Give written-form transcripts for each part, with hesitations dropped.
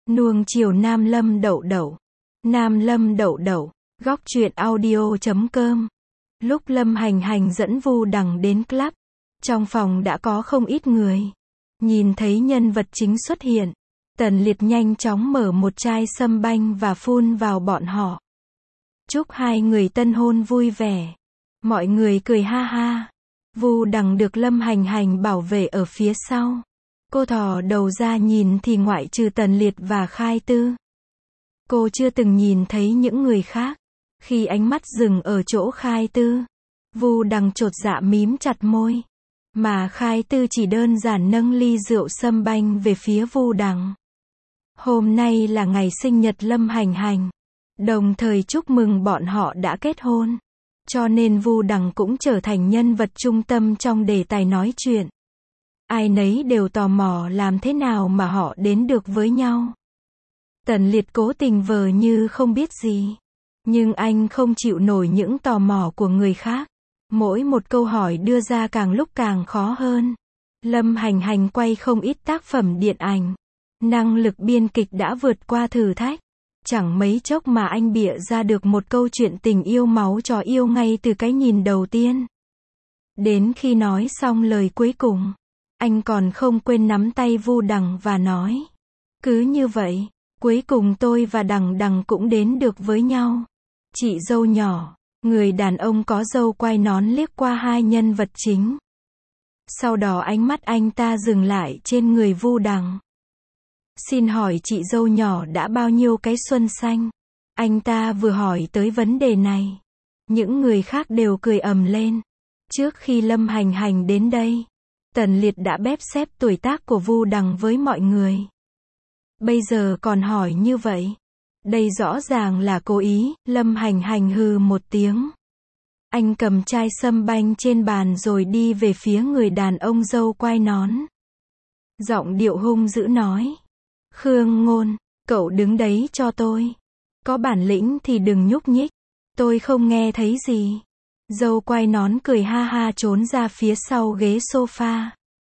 Nuông chiều Nam Lâm Đậu Đậu. Nam Lâm Đậu Đậu, góc truyện audio.com. Lúc Lâm Hành Hành dẫn Vu Đằng đến club, trong phòng đã có không ít người. Nhìn thấy nhân vật chính xuất hiện, Tần Liệt nhanh chóng mở một chai sâm banh và phun vào bọn họ. Chúc hai người tân hôn vui vẻ. Mọi người cười ha ha. Vu Đằng được Lâm Hành Hành bảo vệ ở phía sau. Cô thò đầu ra nhìn thì ngoại trừ Tần Liệt và Khai Tư, cô chưa từng nhìn thấy những người khác. Khi ánh mắt dừng ở chỗ Khai Tư, Vu Đằng chột dạ mím chặt môi. Mà Khai Tư chỉ đơn giản nâng ly rượu sâm banh về phía Vu Đằng. Hôm nay là ngày sinh nhật Lâm Hành Hành, đồng thời chúc mừng bọn họ đã kết hôn. Cho nên Vu Đằng cũng trở thành nhân vật trung tâm trong đề tài nói chuyện. Ai nấy đều tò mò làm thế nào mà họ đến được với nhau. Tần Liệt cố tình vờ như không biết gì. Nhưng anh không chịu nổi những tò mò của người khác. Mỗi một câu hỏi đưa ra càng lúc càng khó hơn. Lâm Hành Hành quay không ít tác phẩm điện ảnh. Năng lực biên kịch đã vượt qua thử thách. Chẳng mấy chốc mà anh bịa ra được một câu chuyện tình yêu máu chó yêu ngay từ cái nhìn đầu tiên. Đến khi nói xong lời cuối cùng, anh còn không quên nắm tay Vu Đằng và nói: cứ như vậy, cuối cùng tôi và Đằng Đằng cũng đến được với nhau. Chị dâu nhỏ, người đàn ông có râu quai nón liếc qua hai nhân vật chính. Sau đó ánh mắt anh ta dừng lại trên người Vu Đằng. Xin hỏi chị dâu nhỏ đã bao nhiêu cái xuân xanh? Anh ta vừa hỏi tới vấn đề này, những người khác đều cười ầm lên. Trước khi Lâm Hành Hành đến đây, Tần Liệt đã bép xép tuổi tác của Vu Đằng với mọi người. Bây giờ còn hỏi như vậy, đây rõ ràng là cố ý. Lâm Hành Hành hừ một tiếng. Anh cầm chai sâm banh trên bàn rồi đi về phía người đàn ông râu quai nón. Giọng điệu hung dữ nói: Khương Ngôn, cậu đứng đấy cho tôi. Có bản lĩnh thì đừng nhúc nhích. Tôi không nghe thấy gì. Râu quai nón cười ha ha trốn ra phía sau ghế sofa.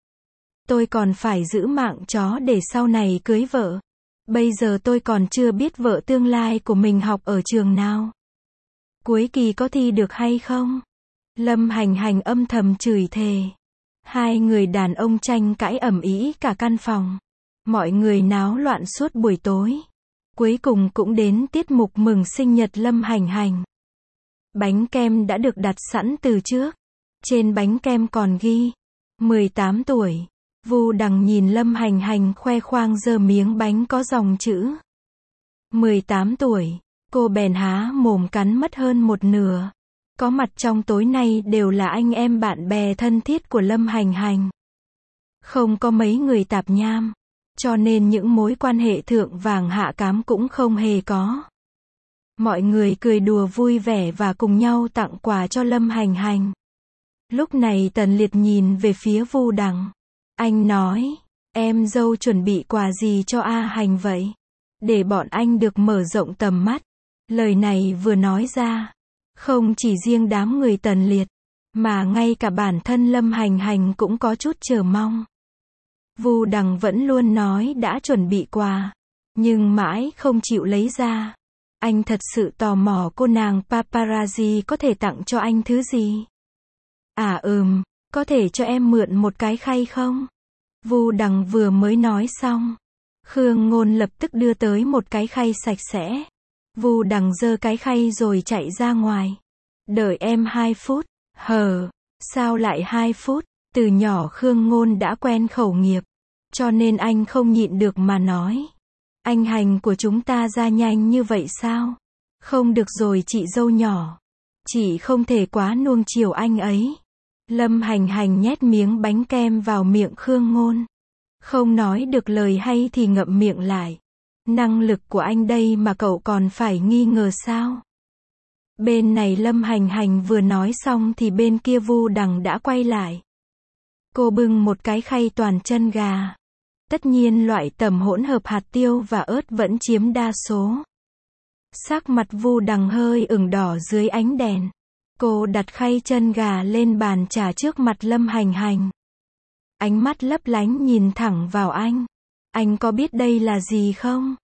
Tôi còn phải giữ mạng chó để sau này cưới vợ. Bây giờ tôi còn chưa biết vợ tương lai của mình học ở trường nào. Cuối kỳ có thi được hay không? Lâm Hành Hành âm thầm chửi thề. Hai người đàn ông tranh cãi ầm ĩ cả căn phòng. Mọi người náo loạn suốt buổi tối. Cuối cùng cũng đến tiết mục mừng sinh nhật Lâm Hành Hành. Bánh kem đã được đặt sẵn từ trước. Trên bánh kem còn ghi 18 tuổi. Vu Đằng nhìn Lâm Hành Hành khoe khoang giơ miếng bánh có dòng chữ 18 tuổi. Cô bèn há mồm cắn mất hơn một nửa. Có mặt trong tối nay đều là anh em bạn bè thân thiết của Lâm Hành Hành. Không có mấy người tạp nham. Cho nên những mối quan hệ thượng vàng hạ cám cũng không hề có. Mọi người cười đùa vui vẻ và cùng nhau tặng quà cho Lâm Hành Hành. Lúc này Tần Liệt nhìn về phía Vu Đằng. Anh nói: em dâu chuẩn bị quà gì cho A Hành vậy? Để bọn anh được mở rộng tầm mắt. Lời này vừa nói ra, không chỉ riêng đám người Tần Liệt, mà ngay cả bản thân Lâm Hành Hành cũng có chút chờ mong. Vu Đằng vẫn luôn nói đã chuẩn bị quà, nhưng mãi không chịu lấy ra. Anh thật sự tò mò cô nàng paparazzi có thể tặng cho anh thứ gì. Có thể cho em mượn một cái khay không? Vu Đằng vừa mới nói xong, Khương Ngôn lập tức đưa tới một cái khay sạch sẽ. Vu Đằng giơ cái khay rồi chạy ra ngoài. Đợi em 2 phút. Sao lại 2 phút? Từ nhỏ Khương Ngôn đã quen khẩu nghiệp, cho nên anh không nhịn được mà nói: anh Hành của chúng ta ra nhanh như vậy sao? Không được rồi chị dâu nhỏ. Chị không thể quá nuông chiều anh ấy. Lâm Hành Hành nhét miếng bánh kem vào miệng Khương Ngôn. Không nói được lời hay thì ngậm miệng lại. Năng lực của anh đây mà cậu còn phải nghi ngờ sao? Bên này Lâm Hành Hành vừa nói xong thì bên kia Vu Đằng đã quay lại. Cô bưng một cái khay toàn chân gà. Tất nhiên loại tẩm hỗn hợp hạt tiêu và ớt vẫn chiếm đa số. Sắc mặt Vu Đằng hơi ửng đỏ dưới ánh đèn. Cô đặt khay chân gà lên bàn trà trước mặt Lâm Hành Hành. Ánh mắt lấp lánh nhìn thẳng vào anh. Anh có biết đây là gì không?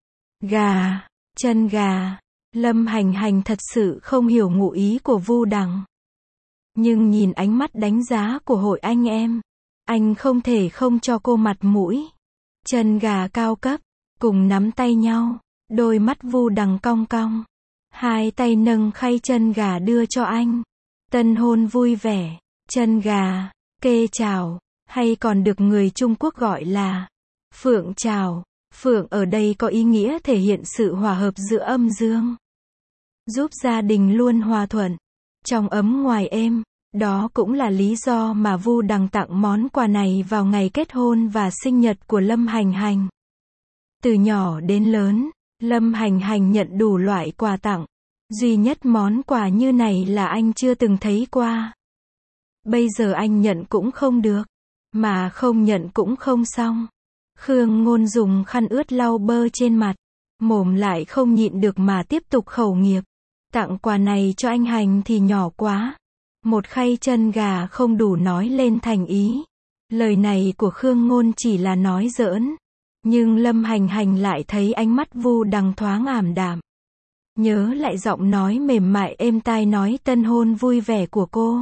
Gà, chân gà. Lâm Hành Hành thật sự không hiểu ngụ ý của Vu Đằng. Nhưng nhìn ánh mắt đánh giá của hội anh em, anh không thể không cho cô mặt mũi. Chân gà cao cấp, cùng nắm tay nhau, đôi mắt Vu Đằng cong cong. Hai tay nâng khay chân gà đưa cho anh. Tân hôn vui vẻ, chân gà, kê chào, hay còn được người Trung Quốc gọi là phượng chào. Phượng ở đây có ý nghĩa thể hiện sự hòa hợp giữa âm dương, giúp gia đình luôn hòa thuận, trong ấm ngoài êm. Đó cũng là lý do mà Vu Đằng tặng món quà này vào ngày kết hôn và sinh nhật của Lâm Hành Hành. Từ nhỏ đến lớn, Lâm Hành Hành nhận đủ loại quà tặng. Duy nhất món quà như này là anh chưa từng thấy qua. Bây giờ anh nhận cũng không được, mà không nhận cũng không xong. Khương Ngôn dùng khăn ướt lau bơ trên mặt, mồm lại không nhịn được mà tiếp tục khẩu nghiệp. Tặng quà này cho anh Hành thì nhỏ quá. Một khay chân gà không đủ nói lên thành ý. Lời này của Khương Ngôn chỉ là nói giỡn. Nhưng Lâm Hành Hành lại thấy ánh mắt Vu Đằng thoáng ảm đạm. Nhớ lại giọng nói mềm mại êm tai nói tân hôn vui vẻ của cô.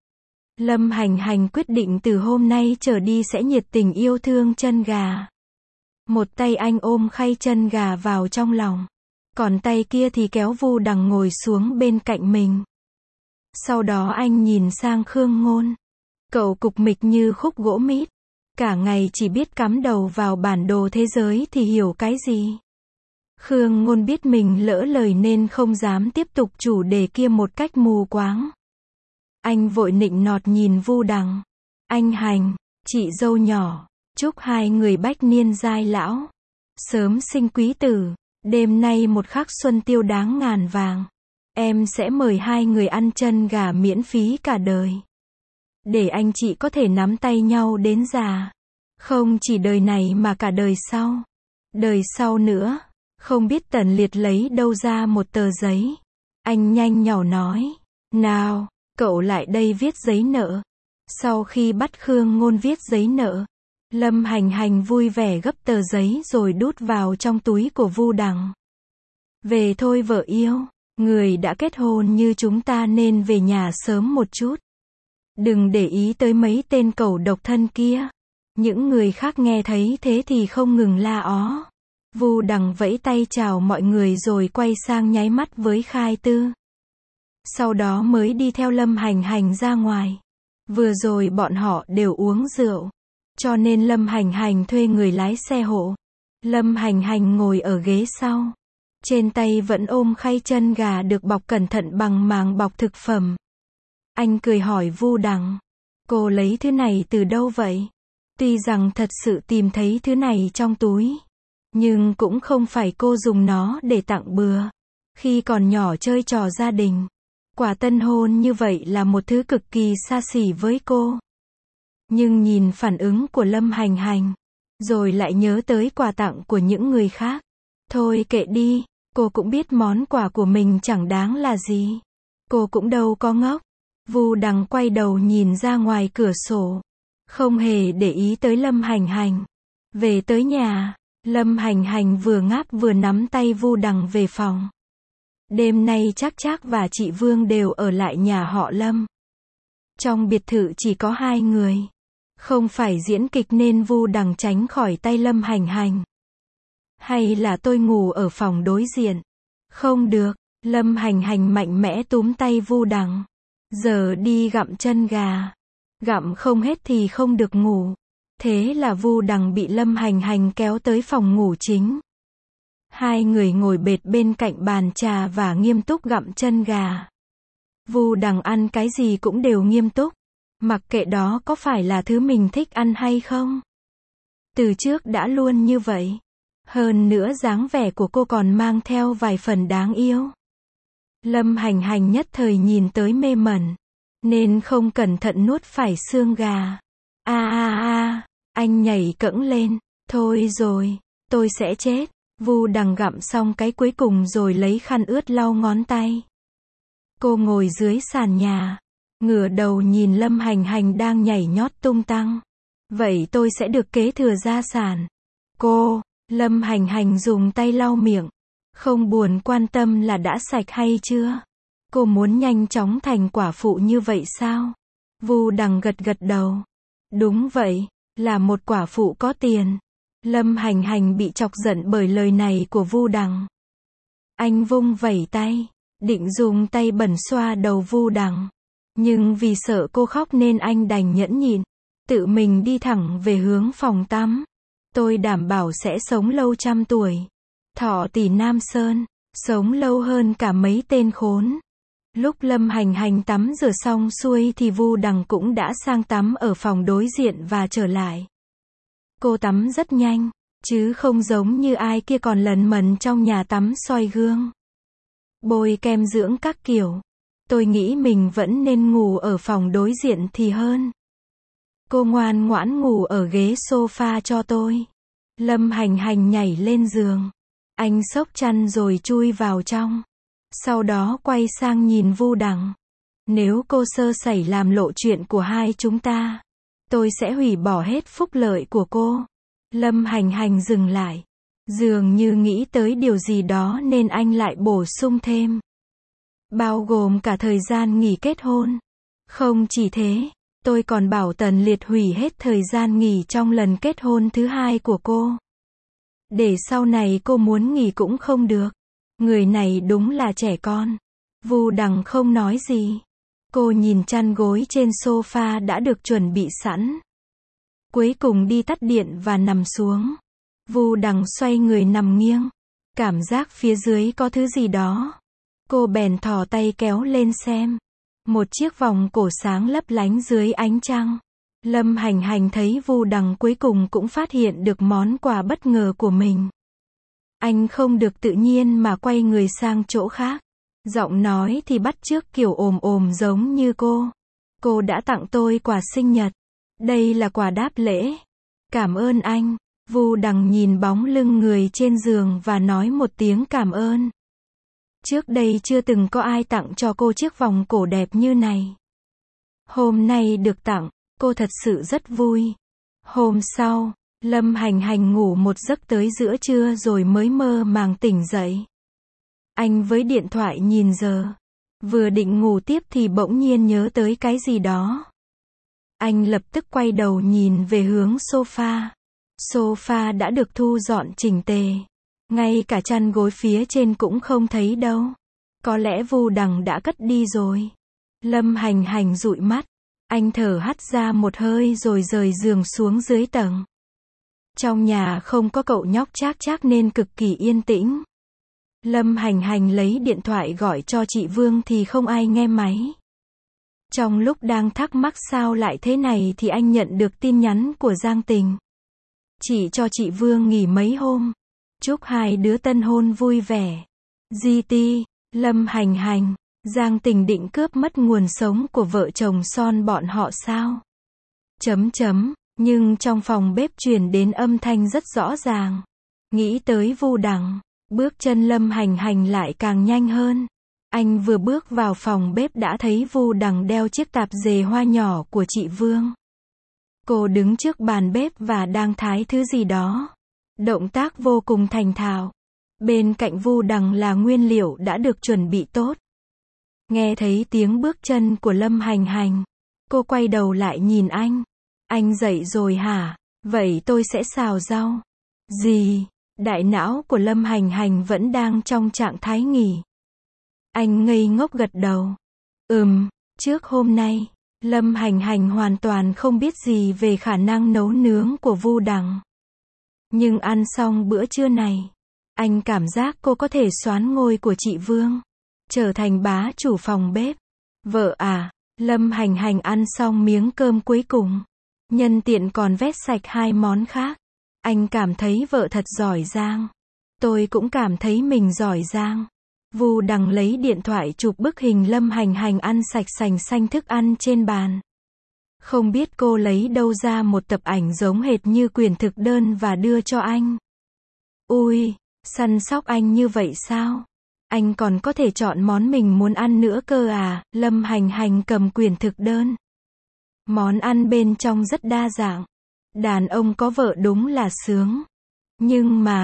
Lâm Hành Hành quyết định từ hôm nay trở đi sẽ nhiệt tình yêu thương chân gà. Một tay anh ôm khay chân gà vào trong lòng, còn tay kia thì kéo Vu Đằng ngồi xuống bên cạnh mình. Sau đó anh nhìn sang Khương Ngôn. Cậu cục mịch như khúc gỗ mít, cả ngày chỉ biết cắm đầu vào bản đồ thế giới thì hiểu cái gì. Khương Ngôn biết mình lỡ lời nên không dám tiếp tục chủ đề kia một cách mù quáng. Anh vội nịnh nọt nhìn Vu Đằng. Anh Hành, chị dâu nhỏ, chúc hai người bách niên giai lão, sớm sinh quý tử, đêm nay một khắc xuân tiêu đáng ngàn vàng. Em sẽ mời hai người ăn chân gà miễn phí cả đời. Để anh chị có thể nắm tay nhau đến già. Không chỉ đời này mà cả đời sau. Đời sau nữa. Không biết Tần Liệt lấy đâu ra một tờ giấy. Anh nhanh nhảu nói. Nào, cậu lại đây viết giấy nợ. Sau khi bắt Khương Ngôn viết giấy nợ, Lâm Hành Hành vui vẻ gấp tờ giấy rồi đút vào trong túi của Vu Đằng. Về thôi vợ yêu. Người đã kết hôn như chúng ta nên về nhà sớm một chút. Đừng để ý tới mấy tên cẩu độc thân kia. Những người khác nghe thấy thế thì không ngừng la ó. Vu Đằng vẫy tay chào mọi người rồi quay sang nháy mắt với Khai Tư. Sau đó mới đi theo Lâm Hành Hành ra ngoài. Vừa rồi bọn họ đều uống rượu, cho nên Lâm Hành Hành thuê người lái xe hộ. Lâm Hành Hành ngồi ở ghế sau. Trên tay vẫn ôm khay chân gà được bọc cẩn thận bằng màng bọc thực phẩm. Anh cười hỏi Vu Đằng. Cô lấy thứ này từ đâu vậy? Tuy rằng thật sự tìm thấy thứ này trong túi, nhưng cũng không phải cô dùng nó để tặng bừa. Khi còn nhỏ chơi trò gia đình, quà tân hôn như vậy là một thứ cực kỳ xa xỉ với cô. Nhưng nhìn phản ứng của Lâm Hành Hành, rồi lại nhớ tới quà tặng của những người khác. Thôi kệ đi, cô cũng biết món quà của mình chẳng đáng là gì. Cô cũng đâu có ngốc. Vu Đằng quay đầu nhìn ra ngoài cửa sổ, không hề để ý tới Lâm Hành Hành. Về tới nhà, Lâm Hành Hành vừa ngáp vừa nắm tay Vu Đằng về phòng. Đêm nay Trác Trác và chị Vương đều ở lại nhà họ Lâm. Trong biệt thự chỉ có hai người. Không phải diễn kịch nên Vu Đằng tránh khỏi tay Lâm Hành Hành. Hay là tôi ngủ ở phòng đối diện? Không được, Lâm Hành Hành mạnh mẽ túm tay Vu Đằng. Giờ đi gặm chân gà. Gặm không hết thì không được ngủ. Thế là Vu Đằng bị Lâm Hành Hành kéo tới phòng ngủ chính. Hai người ngồi bệt bên cạnh bàn trà và nghiêm túc gặm chân gà. Vu Đằng ăn cái gì cũng đều nghiêm túc. Mặc kệ đó có phải là thứ mình thích ăn hay không. Từ trước đã luôn như vậy. Hơn nữa dáng vẻ của cô còn mang theo vài phần đáng yêu. Lâm Hành Hành nhất thời nhìn tới mê mẩn, nên không cẩn thận nuốt phải xương gà. Anh nhảy cẫng lên. Thôi rồi, tôi sẽ chết. Vu Đằng gặm xong cái cuối cùng rồi lấy khăn ướt lau ngón tay. Cô ngồi dưới sàn nhà, ngửa đầu nhìn Lâm Hành Hành đang nhảy nhót tung tăng. Vậy tôi sẽ được kế thừa gia sản. Lâm Hành Hành dùng tay lau miệng. Không buồn quan tâm là đã sạch hay chưa? Cô muốn nhanh chóng thành quả phụ như vậy sao? Vu Đằng gật gật đầu. Đúng vậy, là một quả phụ có tiền. Lâm Hành Hành bị chọc giận bởi lời này của Vu Đằng. Anh vung vẩy tay, định dùng tay bẩn xoa đầu Vu Đằng. Nhưng vì sợ cô khóc nên anh đành nhẫn nhịn, tự mình đi thẳng về hướng phòng tắm. Tôi đảm bảo sẽ sống lâu trăm tuổi. Thọ tỷ Nam Sơn, sống lâu hơn cả mấy tên khốn. Lúc Lâm Hành Hành tắm rửa xong xuôi thì Vu Đằng cũng đã sang tắm ở phòng đối diện và trở lại. Cô tắm rất nhanh, chứ không giống như ai kia còn lần mần trong nhà tắm soi gương, bôi kem dưỡng các kiểu. Tôi nghĩ mình vẫn nên ngủ ở phòng đối diện thì hơn. Cô ngoan ngoãn ngủ ở ghế sofa cho tôi. Lâm Hành Hành nhảy lên giường. Anh xốc chăn rồi chui vào trong. Sau đó quay sang nhìn Vu Đằng. Nếu cô sơ sẩy làm lộ chuyện của hai chúng ta, tôi sẽ hủy bỏ hết phúc lợi của cô. Lâm Hành Hành dừng lại. Dường như nghĩ tới điều gì đó nên anh lại bổ sung thêm. Bao gồm cả thời gian nghỉ kết hôn. Không chỉ thế, tôi còn bảo Tần Liệt hủy hết thời gian nghỉ trong lần kết hôn thứ hai của cô. Để sau này cô muốn nghỉ cũng không được. Người này đúng là trẻ con. Vu Đằng không nói gì. Cô nhìn chăn gối trên sofa đã được chuẩn bị sẵn. Cuối cùng đi tắt điện và nằm xuống. Vu Đằng xoay người nằm nghiêng. Cảm giác phía dưới có thứ gì đó. Cô bèn thò tay kéo lên xem. Một chiếc vòng cổ sáng lấp lánh dưới ánh trăng. Lâm Hành Hành thấy Vu Đằng cuối cùng cũng phát hiện được món quà bất ngờ của mình. Anh không được tự nhiên mà quay người sang chỗ khác. Giọng nói thì bắt chước kiểu ồm ồm giống như cô. Cô đã tặng tôi quà sinh nhật. Đây là quà đáp lễ. Cảm ơn anh. Vu Đằng nhìn bóng lưng người trên giường và nói một tiếng cảm ơn. Trước đây chưa từng có ai tặng cho cô chiếc vòng cổ đẹp như này. Hôm nay được tặng, cô thật sự rất vui. Hôm sau, Lâm Hành Hành ngủ một giấc tới giữa trưa rồi mới mơ màng tỉnh dậy. Anh với điện thoại nhìn giờ. Vừa định ngủ tiếp thì bỗng nhiên nhớ tới cái gì đó. Anh lập tức quay đầu nhìn về hướng sofa. Sofa đã được thu dọn chỉnh tề. Ngay cả chăn gối phía trên cũng không thấy đâu. Có lẽ Vu Đằng đã cất đi rồi. Lâm Hành Hành dụi mắt. Anh thở hắt ra một hơi rồi rời giường xuống dưới tầng. Trong nhà không có cậu nhóc Trác Trác nên cực kỳ yên tĩnh. Lâm Hành Hành lấy điện thoại gọi cho chị Vương thì không ai nghe máy. Trong lúc đang thắc mắc sao lại thế này thì anh nhận được tin nhắn của Giang Tình. Chỉ cho chị Vương nghỉ mấy hôm. Chúc hai đứa tân hôn vui vẻ. GT, Lâm Hành Hành, Giang Tình định cướp mất nguồn sống của vợ chồng son bọn họ sao? Nhưng trong phòng bếp truyền đến âm thanh rất rõ ràng. Nghĩ tới Vu Đằng, bước chân Lâm Hành Hành lại càng nhanh hơn. Anh vừa bước vào phòng bếp đã thấy Vu Đằng đeo chiếc tạp dề hoa nhỏ của chị Vương. Cô đứng trước bàn bếp và đang thái thứ gì đó. Động tác vô cùng thành thạo. Bên cạnh Vu Đằng là nguyên liệu đã được chuẩn bị tốt. Nghe thấy tiếng bước chân của Lâm Hành Hành. Cô quay đầu lại nhìn anh. Anh dậy rồi hả? Vậy tôi sẽ xào rau. Gì? Đại não của Lâm Hành Hành vẫn đang trong trạng thái nghỉ. Anh ngây ngốc gật đầu. Trước hôm nay, Lâm Hành Hành hoàn toàn không biết gì về khả năng nấu nướng của Vu Đằng. Nhưng ăn xong bữa trưa này, anh cảm giác cô có thể soán ngôi của chị Vương, trở thành bá chủ phòng bếp. Vợ à, Lâm Hành Hành ăn xong miếng cơm cuối cùng, nhân tiện còn vét sạch hai món khác. Anh cảm thấy vợ thật giỏi giang. Tôi cũng cảm thấy mình giỏi giang. Vu Đằng lấy điện thoại chụp bức hình Lâm Hành Hành ăn sạch sành xanh thức ăn trên bàn. Không biết cô lấy đâu ra một tập ảnh giống hệt như quyển thực đơn và đưa cho anh. Ui, săn sóc anh như vậy sao? Anh còn có thể chọn món mình muốn ăn nữa cơ à? Lâm Hành Hành cầm quyển thực đơn. Món ăn bên trong rất đa dạng. Đàn ông có vợ đúng là sướng. Nhưng mà,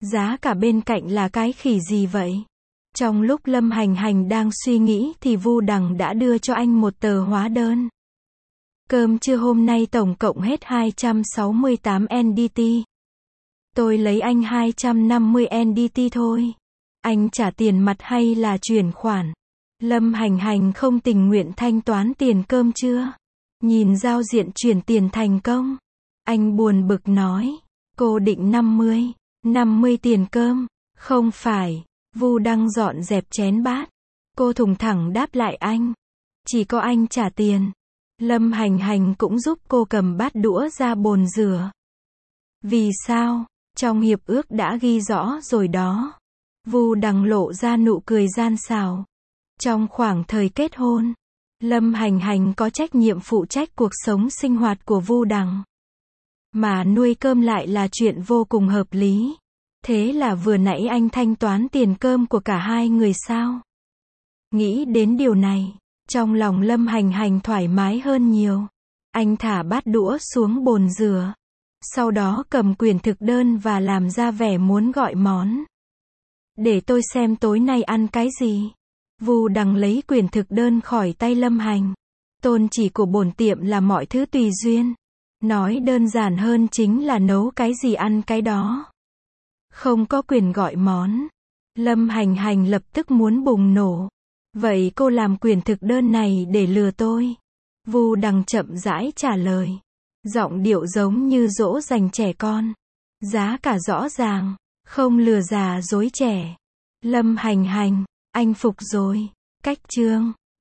Giá cả bên cạnh là cái khỉ gì vậy? Trong lúc Lâm Hành Hành đang suy nghĩ thì Vu Đằng đã đưa cho anh một tờ hóa đơn. Cơm trưa hôm nay tổng cộng hết 268 NDT. Tôi lấy anh 250 NDT thôi. Anh trả tiền mặt hay là chuyển khoản? Lâm Hành Hành không tình nguyện thanh toán tiền cơm trưa. Nhìn giao diện chuyển tiền thành công. Anh buồn bực nói. Cô định 50 tiền cơm. Không phải. Vu đang dọn dẹp chén bát. Cô thùng thẳng đáp lại anh. Chỉ có anh trả tiền. Lâm Hành Hành cũng giúp cô cầm bát đũa ra bồn rửa. Vì sao? Trong hiệp ước đã ghi rõ rồi đó. Vu Đằng lộ ra nụ cười gian xảo. Trong khoảng thời kết hôn, Lâm Hành Hành có trách nhiệm phụ trách cuộc sống sinh hoạt của Vu Đằng. Mà nuôi cơm lại là chuyện vô cùng hợp lý. Thế là vừa nãy anh thanh toán tiền cơm của cả hai người sao? Nghĩ đến điều này, trong lòng Lâm Hành Hành thoải mái hơn nhiều. Anh thả bát đũa xuống bồn rửa. Sau đó cầm quyển thực đơn và làm ra vẻ muốn gọi món. Để tôi xem tối nay ăn cái gì. Vu Đằng lấy quyển thực đơn khỏi tay Lâm Hành. Tôn chỉ của bổn tiệm là mọi thứ tùy duyên. Nói đơn giản hơn chính là nấu cái gì ăn cái đó. Không có quyền gọi món. Lâm Hành Hành lập tức muốn bùng nổ. Vậy cô làm quyển thực đơn này để lừa tôi? Vu Đằng chậm rãi trả lời. Giọng điệu giống như dỗ dành trẻ con. Giá cả rõ ràng. Không lừa già dối trẻ. Lâm Hành Hành, anh phục rồi. Cách chương